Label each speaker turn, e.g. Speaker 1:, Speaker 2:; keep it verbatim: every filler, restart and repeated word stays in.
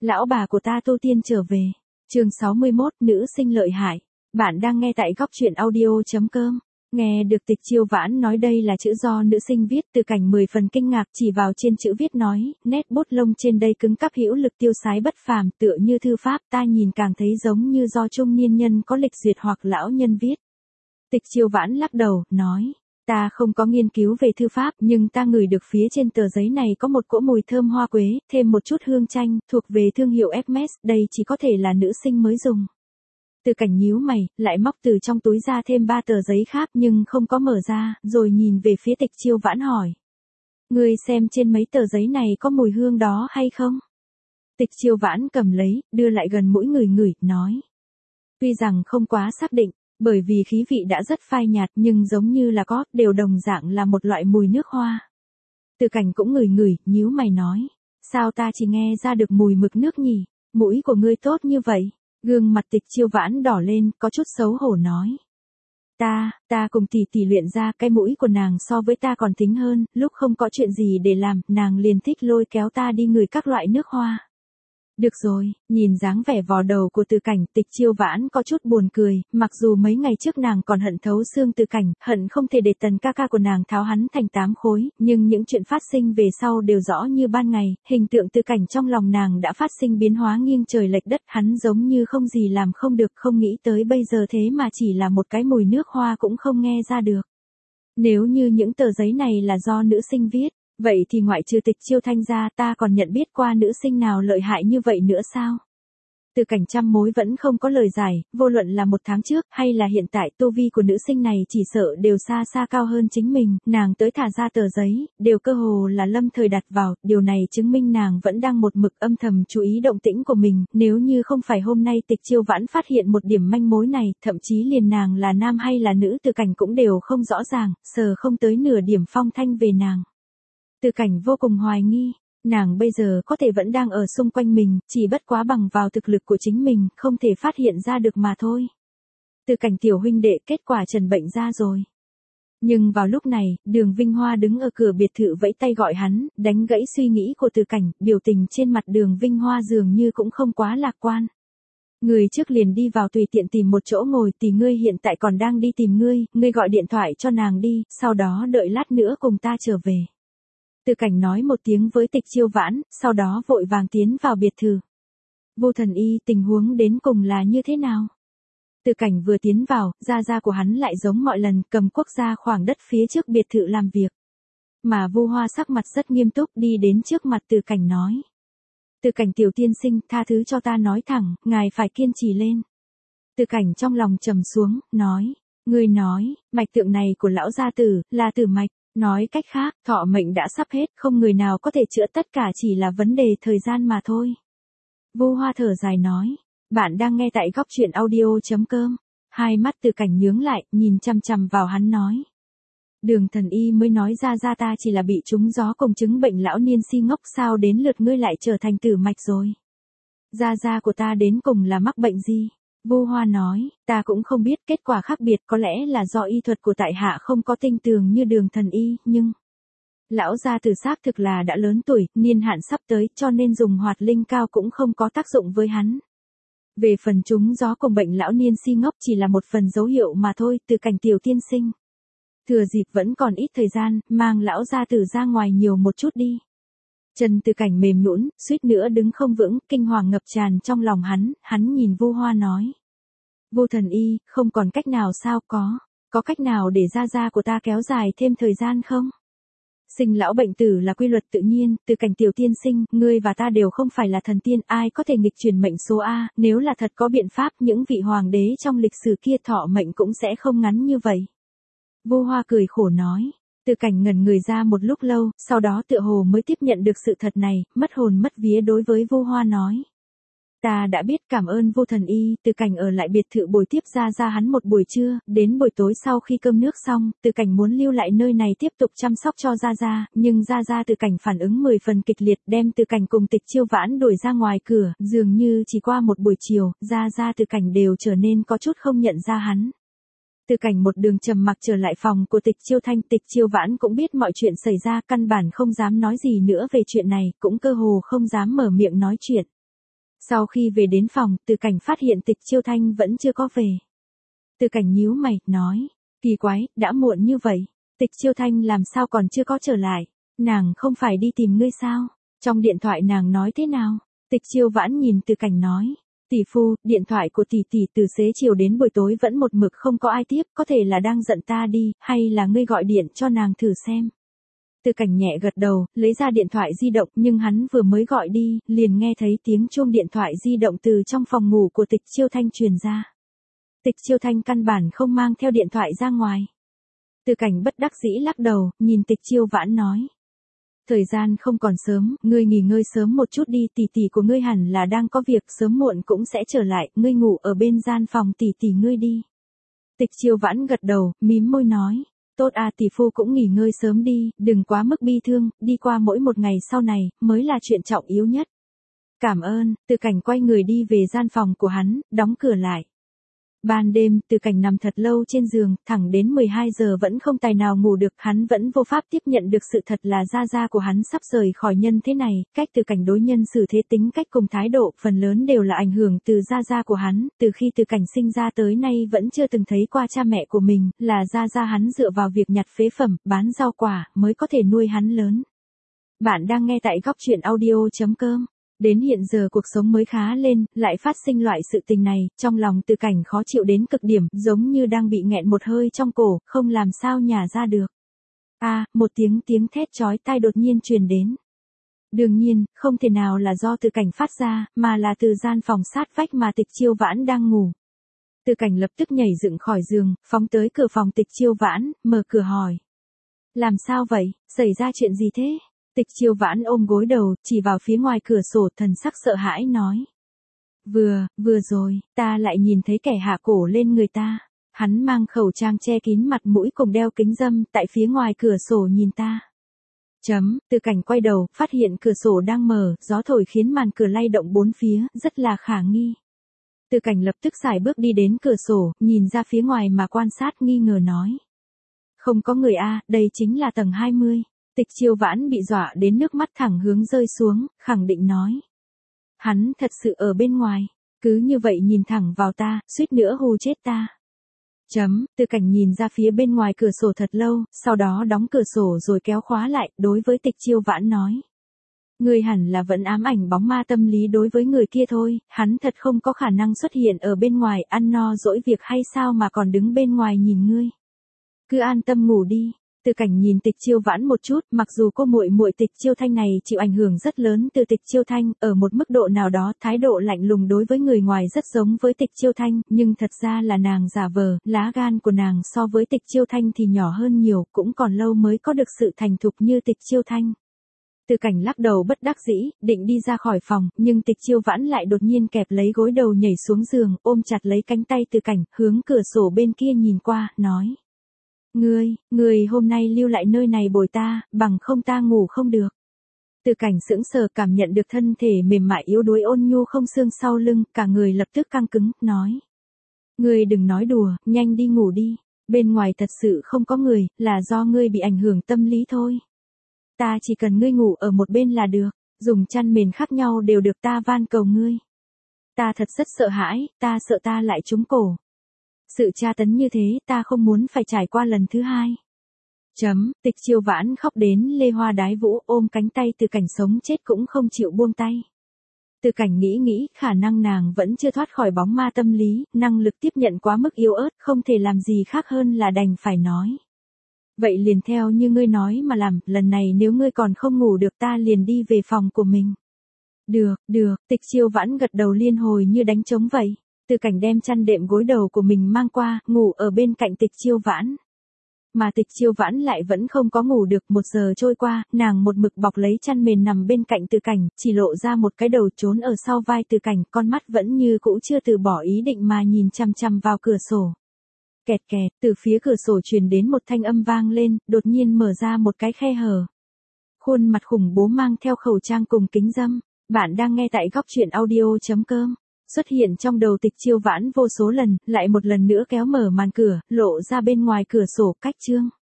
Speaker 1: Lão bà của ta tu tiên trở về. Chương sáu mươi mốt, nữ sinh lợi hại. Bạn đang nghe tại góc truyện audio chấm com. Nghe được Tịch Chiêu Vãn nói đây là chữ do nữ sinh viết, Từ Cảnh mười phần kinh ngạc chỉ vào trên chữ viết nói, nét bút lông trên đây cứng cáp hữu lực tiêu sái bất phàm, tựa như thư pháp, ta nhìn càng thấy giống như do trung niên nhân có lịch duyệt hoặc lão nhân viết. Tịch Chiêu Vãn lắc đầu, nói, ta không có nghiên cứu về thư pháp, nhưng ta ngửi được phía trên tờ giấy này có một cỗ mùi thơm hoa quế, thêm một chút hương chanh, thuộc về thương hiệu Hermes, đây chỉ có thể là nữ sinh mới dùng. Từ Cảnh nhíu mày, lại móc từ trong túi ra thêm ba tờ giấy khác nhưng không có mở ra, rồi nhìn về phía Tịch Chiêu Vãn hỏi. Ngươi xem trên mấy tờ giấy này có mùi hương đó hay không? Tịch Chiêu Vãn cầm lấy, đưa lại gần mũi người ngửi, nói. Tuy rằng không quá xác định, bởi vì khí vị đã rất phai nhạt nhưng giống như là có, đều đồng dạng là một loại mùi nước hoa. Từ Cảnh cũng ngửi ngửi, nhíu mày nói. Sao ta chỉ nghe ra được mùi mực nước nhỉ? Mũi của ngươi tốt như vậy. Gương mặt Tịch Chiêu Vãn đỏ lên, có chút xấu hổ nói. Ta, ta cùng tỷ tỷ luyện ra, cái mũi của nàng so với ta còn thính hơn, lúc không có chuyện gì để làm, nàng liền thích lôi kéo ta đi ngửi các loại nước hoa. Được rồi, nhìn dáng vẻ vò đầu của Từ Cảnh, Tịch Chiêu Vãn có chút buồn cười, mặc dù mấy ngày trước nàng còn hận thấu xương Từ Cảnh, hận không thể để tần ca ca của nàng tháo hắn thành tám khối, nhưng những chuyện phát sinh về sau đều rõ như ban ngày, hình tượng Từ Cảnh trong lòng nàng đã phát sinh biến hóa nghiêng trời lệch đất, hắn giống như không gì làm không được, không nghĩ tới bây giờ thế mà chỉ là một cái mùi nước hoa cũng không nghe ra được. Nếu như những tờ giấy này là do nữ sinh viết, vậy thì ngoại trừ Tịch Chiêu Thanh ra ta còn nhận biết qua nữ sinh nào lợi hại như vậy nữa sao? Từ Cảnh trăm mối vẫn không có lời giải, vô luận là một tháng trước hay là hiện tại, tu vi của nữ sinh này chỉ sợ đều xa xa cao hơn chính mình, nàng tới thả ra tờ giấy, đều cơ hồ là lâm thời đặt vào, điều này chứng minh nàng vẫn đang một mực âm thầm chú ý động tĩnh của mình, nếu như không phải hôm nay Tịch Chiêu Vãn phát hiện một điểm manh mối này, thậm chí liền nàng là nam hay là nữ Từ Cảnh cũng đều không rõ ràng, sờ không tới nửa điểm phong thanh về nàng. Từ Cảnh vô cùng hoài nghi, nàng bây giờ có thể vẫn đang ở xung quanh mình, chỉ bất quá bằng vào thực lực của chính mình, không thể phát hiện ra được mà thôi. Từ Cảnh tiểu huynh đệ, kết quả trần bệnh ra rồi. Nhưng vào lúc này, Đường Vinh Hoa đứng ở cửa biệt thự vẫy tay gọi hắn, đánh gãy suy nghĩ của Từ Cảnh, biểu tình trên mặt Đường Vinh Hoa dường như cũng không quá lạc quan. Người trước liền đi vào tùy tiện tìm một chỗ ngồi, tỷ ngươi hiện tại còn đang đi tìm ngươi, ngươi gọi điện thoại cho nàng đi, sau đó đợi lát nữa cùng ta trở về. Từ Cảnh nói một tiếng với Tịch Chiêu Vãn, sau đó vội vàng tiến vào biệt thự. Vô Thần Y, tình huống đến cùng là như thế nào? Từ Cảnh vừa tiến vào, gia gia của hắn lại giống mọi lần, cầm quốc gia khoảng đất phía trước biệt thự làm việc. Mà Vu Hoa sắc mặt rất nghiêm túc đi đến trước mặt Từ Cảnh nói. Từ Cảnh tiểu tiên sinh, tha thứ cho ta nói thẳng, ngài phải kiên trì lên. Từ Cảnh trong lòng trầm xuống, nói. Ngươi nói, mạch tượng này của lão gia tử, là tử mạch. Nói cách khác, thọ mệnh đã sắp hết, không người nào có thể chữa, tất cả chỉ là vấn đề thời gian mà thôi. Vu Hoa thở dài nói, bạn đang nghe tại góc truyện audio chấm com. Hai mắt Từ Cảnh nhướng lại, nhìn chằm chằm vào hắn nói. Đường Thần Y mới nói ra ra ta chỉ là bị trúng gió cùng chứng bệnh lão niên si ngốc, sao đến lượt ngươi lại trở thành tử mạch rồi. Gia gia của ta đến cùng là mắc bệnh gì? Vu Hoa nói, ta cũng không biết, kết quả khác biệt có lẽ là do y thuật của tại hạ không có tinh tường như Đường Thần Y, nhưng lão gia tử xác thực là đã lớn tuổi, niên hạn sắp tới, cho nên dùng hoạt linh cao cũng không có tác dụng với hắn. Về phần trúng gió cùng bệnh lão niên si ngốc chỉ là một phần dấu hiệu mà thôi. Từ Cảnh tiểu tiên sinh, thừa dịp vẫn còn ít thời gian, mang lão gia tử ra ngoài nhiều một chút đi. Chân Từ Cảnh mềm nhũn, suýt nữa đứng không vững, kinh hoàng ngập tràn trong lòng hắn, hắn nhìn Vu Hoa nói. Vô Thần Y, không còn cách nào sao? Có, có cách nào để gia gia của ta kéo dài thêm thời gian không? Sinh lão bệnh tử là quy luật tự nhiên, Từ Cảnh tiểu tiên sinh, ngươi và ta đều không phải là thần tiên, ai có thể nghịch chuyển mệnh số A, nếu là thật có biện pháp, những vị hoàng đế trong lịch sử kia thọ mệnh cũng sẽ không ngắn như vậy. Vu Hoa cười khổ nói. Từ Cảnh ngẩn người ra một lúc lâu, sau đó tựa hồ mới tiếp nhận được sự thật này, mất hồn mất vía đối với Vu Hoa nói. Ta đã biết, cảm ơn Vô Thần Y. Từ Cảnh ở lại biệt thự bồi tiếp gia gia hắn một buổi trưa, đến buổi tối sau khi cơm nước xong, Từ Cảnh muốn lưu lại nơi này tiếp tục chăm sóc cho gia gia, nhưng gia gia Từ Cảnh phản ứng mười phần kịch liệt, đem Từ Cảnh cùng Tịch Chiêu Vãn đuổi ra ngoài cửa, dường như chỉ qua một buổi chiều, gia gia Từ Cảnh đều trở nên có chút không nhận ra hắn. Từ Cảnh một đường trầm mặc trở lại phòng của Tịch Chiêu Thanh, Tịch Chiêu Vãn cũng biết mọi chuyện xảy ra, căn bản không dám nói gì nữa về chuyện này, cũng cơ hồ không dám mở miệng nói chuyện. Sau khi về đến phòng, Từ Cảnh phát hiện Tịch Chiêu Thanh vẫn chưa có về. Từ Cảnh nhíu mày, nói, kỳ quái, đã muộn như vậy, Tịch Chiêu Thanh làm sao còn chưa có trở lại, nàng không phải đi tìm ngươi sao, trong điện thoại nàng nói thế nào? Tịch Chiêu Vãn nhìn Từ Cảnh nói, tỷ phu, điện thoại của tỷ tỷ từ xế chiều đến buổi tối vẫn một mực không có ai tiếp, có thể là đang giận ta đi, hay là ngươi gọi điện cho nàng thử xem. Từ Cảnh nhẹ gật đầu, lấy ra điện thoại di động, nhưng hắn vừa mới gọi đi, liền nghe thấy tiếng chuông điện thoại di động từ trong phòng ngủ của Tịch Chiêu Thanh truyền ra. Tịch Chiêu Thanh căn bản không mang theo điện thoại ra ngoài. Từ Cảnh bất đắc dĩ lắc đầu, nhìn Tịch Chiêu Vãn nói. Thời gian không còn sớm, ngươi nghỉ ngơi sớm một chút đi, tỷ tỷ của ngươi hẳn là đang có việc, sớm muộn cũng sẽ trở lại, ngươi ngủ ở bên gian phòng tỷ tỷ ngươi đi. Tịch Chiêu Vãn gật đầu, mím môi nói. Tốt à, tỷ phu cũng nghỉ ngơi sớm đi, đừng quá mức bi thương, đi qua mỗi một ngày sau này, mới là chuyện trọng yếu nhất. Cảm ơn, Từ Cảnh quay người đi về gian phòng của hắn, đóng cửa lại. Ban đêm, Từ Cảnh nằm thật lâu trên giường, thẳng đến mười hai giờ vẫn không tài nào ngủ được, hắn vẫn vô pháp tiếp nhận được sự thật là gia gia của hắn sắp rời khỏi nhân thế này, cách Từ Cảnh đối nhân xử thế, tính cách cùng thái độ, phần lớn đều là ảnh hưởng từ gia gia của hắn, từ khi Từ Cảnh sinh ra tới nay vẫn chưa từng thấy qua cha mẹ của mình, là gia gia hắn dựa vào việc nhặt phế phẩm, bán rau quả, mới có thể nuôi hắn lớn. Bạn đang nghe tại góc truyện audio chấm com. Đến hiện giờ cuộc sống mới khá lên, lại phát sinh loại sự tình này, trong lòng Từ Cảnh khó chịu đến cực điểm, giống như đang bị nghẹn một hơi trong cổ, không làm sao nhả ra được. A, à, một tiếng tiếng thét chói tai đột nhiên truyền đến. Đương nhiên, không thể nào là do Từ Cảnh phát ra, mà là từ gian phòng sát vách mà Tịch Chiêu Vãn đang ngủ. Từ Cảnh lập tức nhảy dựng khỏi giường, phóng tới cửa phòng Tịch Chiêu Vãn, mở cửa hỏi. Làm sao vậy, xảy ra chuyện gì thế? Tịch Chiêu Vãn ôm gối đầu, chỉ vào phía ngoài cửa sổ, thần sắc sợ hãi nói. Vừa, vừa rồi, ta lại nhìn thấy kẻ hạ cổ lên người ta. Hắn mang khẩu trang che kín mặt mũi cùng đeo kính râm, tại phía ngoài cửa sổ nhìn ta. Chấm, Từ Cảnh quay đầu, phát hiện cửa sổ đang mở, gió thổi khiến màn cửa lay động bốn phía, rất là khả nghi. Từ Cảnh lập tức sải bước đi đến cửa sổ, nhìn ra phía ngoài mà quan sát, nghi ngờ nói. Không có người a, đây chính là tầng hai mươi. Tịch Chiêu Vãn bị dọa đến nước mắt thẳng hướng rơi xuống, khẳng định nói. Hắn thật sự ở bên ngoài, cứ như vậy nhìn thẳng vào ta, suýt nữa hù chết ta. Chấm, Từ Cảnh nhìn ra phía bên ngoài cửa sổ thật lâu, sau đó đóng cửa sổ rồi kéo khóa lại, đối với Tịch Chiêu Vãn nói. Người hẳn là vẫn ám ảnh bóng ma tâm lý đối với người kia thôi, hắn thật không có khả năng xuất hiện ở bên ngoài ăn no dỗi việc hay sao mà còn đứng bên ngoài nhìn ngươi. Cứ an tâm ngủ đi. Từ Cảnh nhìn Tịch Chiêu Vãn một chút, mặc dù cô muội muội Tịch Chiêu Thanh này chịu ảnh hưởng rất lớn từ Tịch Chiêu Thanh, ở một mức độ nào đó, thái độ lạnh lùng đối với người ngoài rất giống với Tịch Chiêu Thanh, nhưng thật ra là nàng giả vờ, lá gan của nàng so với Tịch Chiêu Thanh thì nhỏ hơn nhiều, cũng còn lâu mới có được sự thành thục như Tịch Chiêu Thanh. Từ Cảnh lắc đầu bất đắc dĩ, định đi ra khỏi phòng, nhưng Tịch Chiêu Vãn lại đột nhiên kẹp lấy gối đầu nhảy xuống giường, ôm chặt lấy cánh tay Từ Cảnh, hướng cửa sổ bên kia nhìn qua, nói. Ngươi, ngươi hôm nay lưu lại nơi này bồi ta, bằng không ta ngủ không được. Từ Cảnh sững sờ, cảm nhận được thân thể mềm mại yếu đuối ôn nhu không xương sau lưng, cả người lập tức căng cứng, nói. Ngươi đừng nói đùa, nhanh đi ngủ đi, bên ngoài thật sự không có người, là do ngươi bị ảnh hưởng tâm lý thôi. Ta chỉ cần ngươi ngủ ở một bên là được, dùng chăn mền khác nhau đều được, ta van cầu ngươi. Ta thật rất sợ hãi, ta sợ ta lại trúng cổ. Sự tra tấn như thế ta không muốn phải trải qua lần thứ hai. Chấm, Tịch Chiêu Vãn khóc đến lê hoa đái vũ, ôm cánh tay Từ Cảnh sống chết cũng không chịu buông tay. Từ Cảnh nghĩ nghĩ, khả năng nàng vẫn chưa thoát khỏi bóng ma tâm lý, năng lực tiếp nhận quá mức yếu ớt, không thể làm gì khác hơn là đành phải nói. Vậy liền theo như ngươi nói mà làm, lần này nếu ngươi còn không ngủ được ta liền đi về phòng của mình. Được, được, Tịch Chiêu Vãn gật đầu liên hồi như đánh trống vậy. Từ Cảnh đem chăn đệm gối đầu của mình mang qua, ngủ ở bên cạnh Tịch Chiêu Vãn. Mà Tịch Chiêu Vãn lại vẫn không có ngủ được, một giờ trôi qua, nàng một mực bọc lấy chăn mền nằm bên cạnh Từ Cảnh, chỉ lộ ra một cái đầu trốn ở sau vai Từ Cảnh, con mắt vẫn như cũ chưa từ bỏ ý định mà nhìn chằm chằm vào cửa sổ. Kẹt kẹt, từ phía cửa sổ truyền đến một thanh âm vang lên, đột nhiên mở ra một cái khe hở. Khuôn mặt khủng bố mang theo khẩu trang cùng kính râm. Bạn đang nghe tại góc truyện audio chấm com. Xuất hiện trong đầu Tịch Chiêu Vãn vô số lần, lại một lần nữa kéo mở màn cửa, lộ ra bên ngoài cửa sổ cách chương.